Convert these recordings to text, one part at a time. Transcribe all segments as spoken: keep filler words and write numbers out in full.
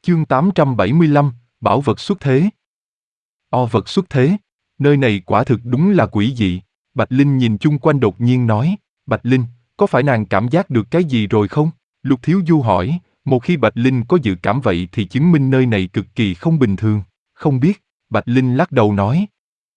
Chương tám trăm bảy mươi lăm, Bảo vật xuất thế. O vật xuất thế. Nơi này quả thực đúng là quỷ dị. Bạch Linh nhìn chung quanh đột nhiên nói, Bạch Linh, có phải nàng cảm giác được cái gì rồi không? Lục Thiếu Du hỏi, một khi Bạch Linh có dự cảm vậy thì chứng minh nơi này cực kỳ không bình thường. Không biết, Bạch Linh lắc đầu nói.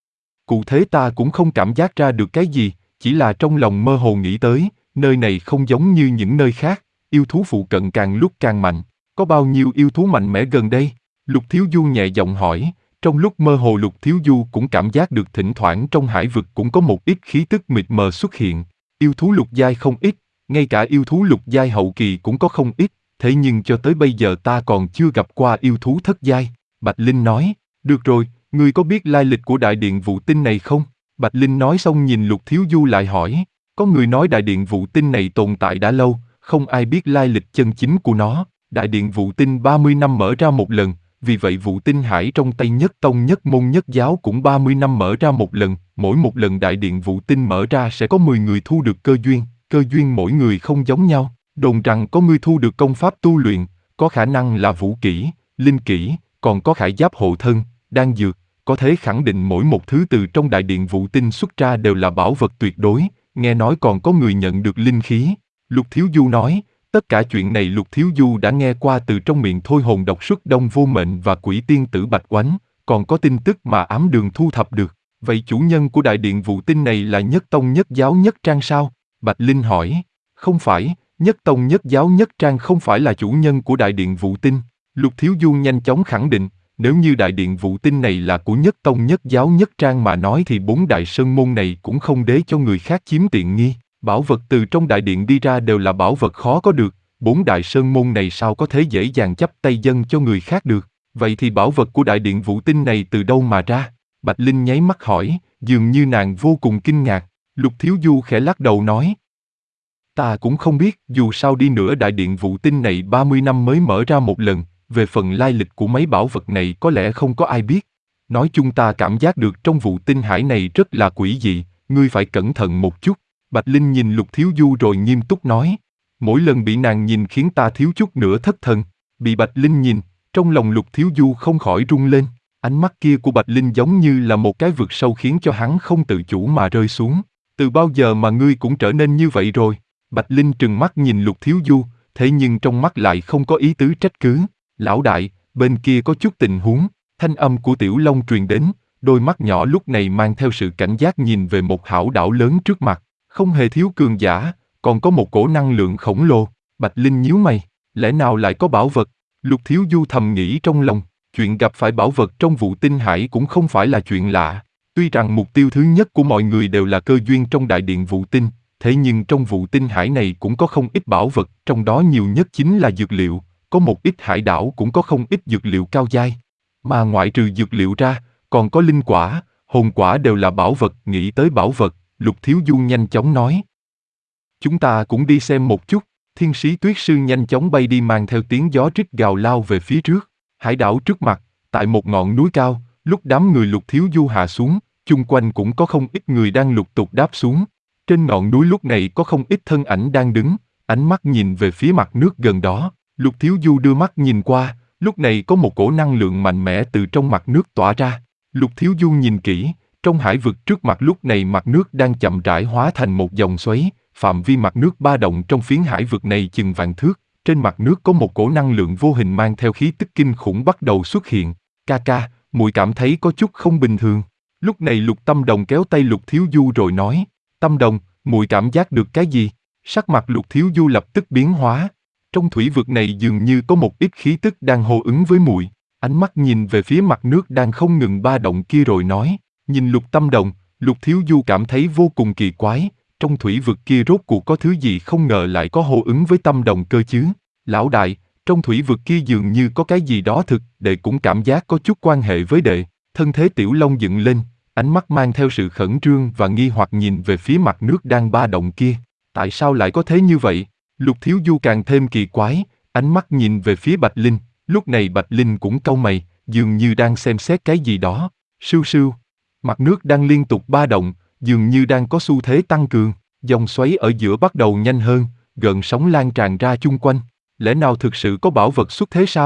Cụ thể ta cũng không cảm giác ra được cái gì, chỉ là trong lòng mơ hồ nghĩ tới, nơi này không giống như những nơi khác, yêu thú phụ cận càng lúc càng mạnh. Có bao nhiêu yêu thú mạnh mẽ gần đây? Lục Thiếu Du nhẹ giọng hỏi, trong lúc mơ hồ Lục Thiếu Du cũng cảm giác được thỉnh thoảng trong hải vực cũng có một ít khí tức mịt mờ xuất hiện. Yêu thú lục giai không ít, ngay cả yêu thú lục giai hậu kỳ cũng có không ít, thế nhưng cho tới bây giờ ta còn chưa gặp qua yêu thú thất giai. Bạch Linh nói, được rồi, ngươi có biết lai lịch của đại điện vụ tinh này không? Bạch Linh nói xong nhìn Lục Thiếu Du lại hỏi, có người nói đại điện vụ tinh này tồn tại đã lâu, không ai biết lai lịch chân chính của nó. Đại điện vụ tinh ba mươi năm mở ra một lần, vì vậy vụ tinh hải trong tay nhất tông nhất môn nhất giáo cũng ba mươi năm mở ra một lần, mỗi một lần đại điện vụ tinh mở ra sẽ có mười người thu được cơ duyên, cơ duyên mỗi người không giống nhau, đồn rằng có người thu được công pháp tu luyện, có khả năng là vũ kỹ, linh kỹ, còn có khải giáp hộ thân, đan dược, có thể khẳng định mỗi một thứ từ trong đại điện vụ tinh xuất ra đều là bảo vật tuyệt đối, nghe nói còn có người nhận được linh khí. Lục Thiếu Du nói, tất cả chuyện này Lục Thiếu Du đã nghe qua từ trong miệng Thôi Hồn Độc Xuất Đông Vô Mệnh và Quỷ Tiên Tử Bạch Oánh, còn có tin tức mà Ám Đường thu thập được. Vậy chủ nhân của đại điện vụ tinh này là nhất tông nhất giáo nhất trang sao? Bạch Linh hỏi. Không phải, nhất tông nhất giáo nhất trang không phải là chủ nhân của đại điện vụ tinh. Lục Thiếu Du nhanh chóng khẳng định, nếu như đại điện vụ tinh này là của nhất tông nhất giáo nhất trang mà nói thì bốn đại sơn môn này cũng không để cho người khác chiếm tiện nghi. Bảo vật từ trong đại điện đi ra đều là bảo vật khó có được, bốn đại sơn môn này sao có thể dễ dàng chấp tay dâng cho người khác được, vậy thì bảo vật của đại điện vụ tinh này từ đâu mà ra? Bạch Linh nháy mắt hỏi, dường như nàng vô cùng kinh ngạc. Lục Thiếu Du khẽ lắc đầu nói, ta cũng không biết, dù sao đi nữa đại điện vụ tinh này ba mươi năm mới mở ra một lần, về phần lai lịch của mấy bảo vật này có lẽ không có ai biết. Nói chung ta cảm giác được trong vụ tinh hải này rất là quỷ dị, ngươi phải cẩn thận một chút. Bạch Linh nhìn Lục Thiếu Du rồi nghiêm túc nói, mỗi lần bị nàng nhìn khiến ta thiếu chút nữa thất thần. Bị Bạch Linh nhìn, trong lòng Lục Thiếu Du không khỏi rung lên, ánh mắt kia của Bạch Linh giống như là một cái vực sâu khiến cho hắn không tự chủ mà rơi xuống. Từ bao giờ mà ngươi cũng trở nên như vậy rồi? Bạch Linh trừng mắt nhìn Lục Thiếu Du, thế nhưng trong mắt lại không có ý tứ trách cứ. Lão đại, bên kia có chút tình huống. Thanh âm của Tiểu Long truyền đến, đôi mắt nhỏ lúc này mang theo sự cảnh giác nhìn về một hảo đảo lớn trước mặt. Không hề thiếu cường giả, còn có một cổ năng lượng khổng lồ. Bạch Linh nhíu mày, lẽ nào lại có bảo vật? Lục Thiếu Du thầm nghĩ trong lòng, chuyện gặp phải bảo vật trong vụ tinh hải cũng không phải là chuyện lạ. Tuy rằng mục tiêu thứ nhất của mọi người đều là cơ duyên trong đại điện vụ tinh, thế nhưng trong vụ tinh hải này cũng có không ít bảo vật, trong đó nhiều nhất chính là dược liệu, có một ít hải đảo cũng có không ít dược liệu cao giai. Mà ngoại trừ dược liệu ra, còn có linh quả, hồn quả đều là bảo vật. Nghĩ tới bảo vật, Lục Thiếu Du nhanh chóng nói, chúng ta cũng đi xem một chút. Thiên Sĩ Tuyết Sư nhanh chóng bay đi mang theo tiếng gió rít gào lao về phía trước. Hải đảo trước mặt, tại một ngọn núi cao, lúc đám người Lục Thiếu Du hạ xuống, chung quanh cũng có không ít người đang lục tục đáp xuống. Trên ngọn núi lúc này có không ít thân ảnh đang đứng, ánh mắt nhìn về phía mặt nước gần đó. Lục Thiếu Du đưa mắt nhìn qua, lúc này có một cổ năng lượng mạnh mẽ từ trong mặt nước tỏa ra. Lục Thiếu Du nhìn kỹ, trong hải vực trước mặt lúc này mặt nước đang chậm rãi hóa thành một dòng xoáy, phạm vi mặt nước ba động trong phiến hải vực này chừng vạn thước, trên mặt nước có một cổ năng lượng vô hình mang theo khí tức kinh khủng bắt đầu xuất hiện. Ca ca, muội cảm thấy có chút không bình thường. Lúc này Lục Tâm Đồng kéo tay Lục Thiếu Du rồi nói, Tâm Đồng, muội cảm giác được cái gì? Sắc mặt Lục Thiếu Du lập tức biến hóa. Trong thủy vực này dường như có một ít khí tức đang hô ứng với muội. Ánh mắt nhìn về phía mặt nước đang không ngừng ba động kia rồi nói, nhìn Lục Tâm Đồng, Lục Thiếu Du cảm thấy vô cùng kỳ quái, trong thủy vực kia rốt cuộc có thứ gì không ngờ lại có hô ứng với Tâm Đồng cơ chứ. Lão đại, trong thủy vực kia dường như có cái gì đó thực, đệ cũng cảm giác có chút quan hệ với đệ. Thân thế Tiểu Long dựng lên, ánh mắt mang theo sự khẩn trương và nghi hoặc nhìn về phía mặt nước đang ba động kia. Tại sao lại có thế như vậy? Lục Thiếu Du càng thêm kỳ quái, ánh mắt nhìn về phía Bạch Linh, lúc này Bạch Linh cũng cau mày, dường như đang xem xét cái gì đó. Sưu sưu, mặt nước đang liên tục ba động, dường như đang có xu thế tăng cường, dòng xoáy ở giữa bắt đầu nhanh hơn, gợn sóng lan tràn ra chung quanh. Lẽ nào thực sự có bảo vật xuất thế sao?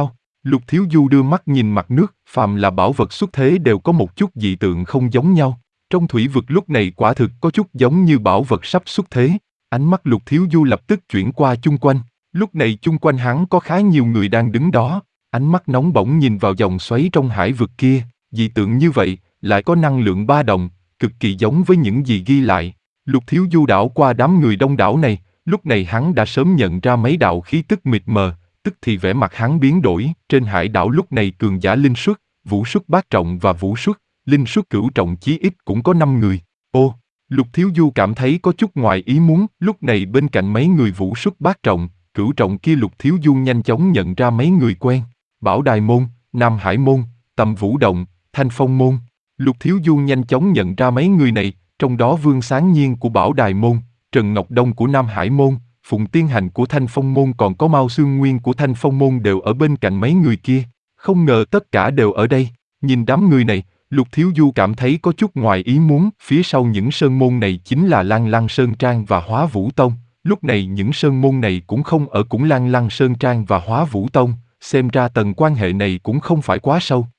Lục Thiếu Du đưa mắt nhìn mặt nước, phàm là bảo vật xuất thế đều có một chút dị tượng không giống nhau. Trong thủy vực lúc này quả thực có chút giống như bảo vật sắp xuất thế. Ánh mắt Lục Thiếu Du lập tức chuyển qua chung quanh. Lúc này chung quanh hắn có khá nhiều người đang đứng đó. Ánh mắt nóng bỏng nhìn vào dòng xoáy trong hải vực kia. Dị tượng như vậy, lại có năng lượng ba động, cực kỳ giống với những gì ghi lại. Lục Thiếu Du đảo qua đám người đông đảo này, lúc này hắn đã sớm nhận ra mấy đạo khí tức mịt mờ, tức thì vẻ mặt hắn biến đổi. Trên hải đảo lúc này cường giả linh xuất, vũ xuất bát trọng và vũ xuất, linh xuất cửu trọng chí ít cũng có năm người. Ô, Lục Thiếu Du cảm thấy có chút ngoài ý muốn. Lúc này bên cạnh mấy người vũ xuất bát trọng, cửu trọng kia Lục Thiếu Du nhanh chóng nhận ra mấy người quen. Bảo Đài Môn, Nam Hải Môn, Tầm Vũ Động, Thanh Phong Môn. Lục Thiếu Du nhanh chóng nhận ra mấy người này, trong đó Vương Sáng Nhiên của Bảo Đài Môn, Trần Ngọc Đông của Nam Hải Môn, Phùng Tiên Hành của Thanh Phong Môn còn có Mao Xương Nguyên của Thanh Phong Môn đều ở bên cạnh mấy người kia. Không ngờ tất cả đều ở đây. Nhìn đám người này, Lục Thiếu Du cảm thấy có chút ngoài ý muốn. Phía sau những sơn môn này chính là Lan Lăng Sơn Trang và Hóa Vũ Tông. Lúc này những sơn môn này cũng không ở cũng Lan Lăng Sơn Trang và Hóa Vũ Tông. Xem ra tầng quan hệ này cũng không phải quá sâu.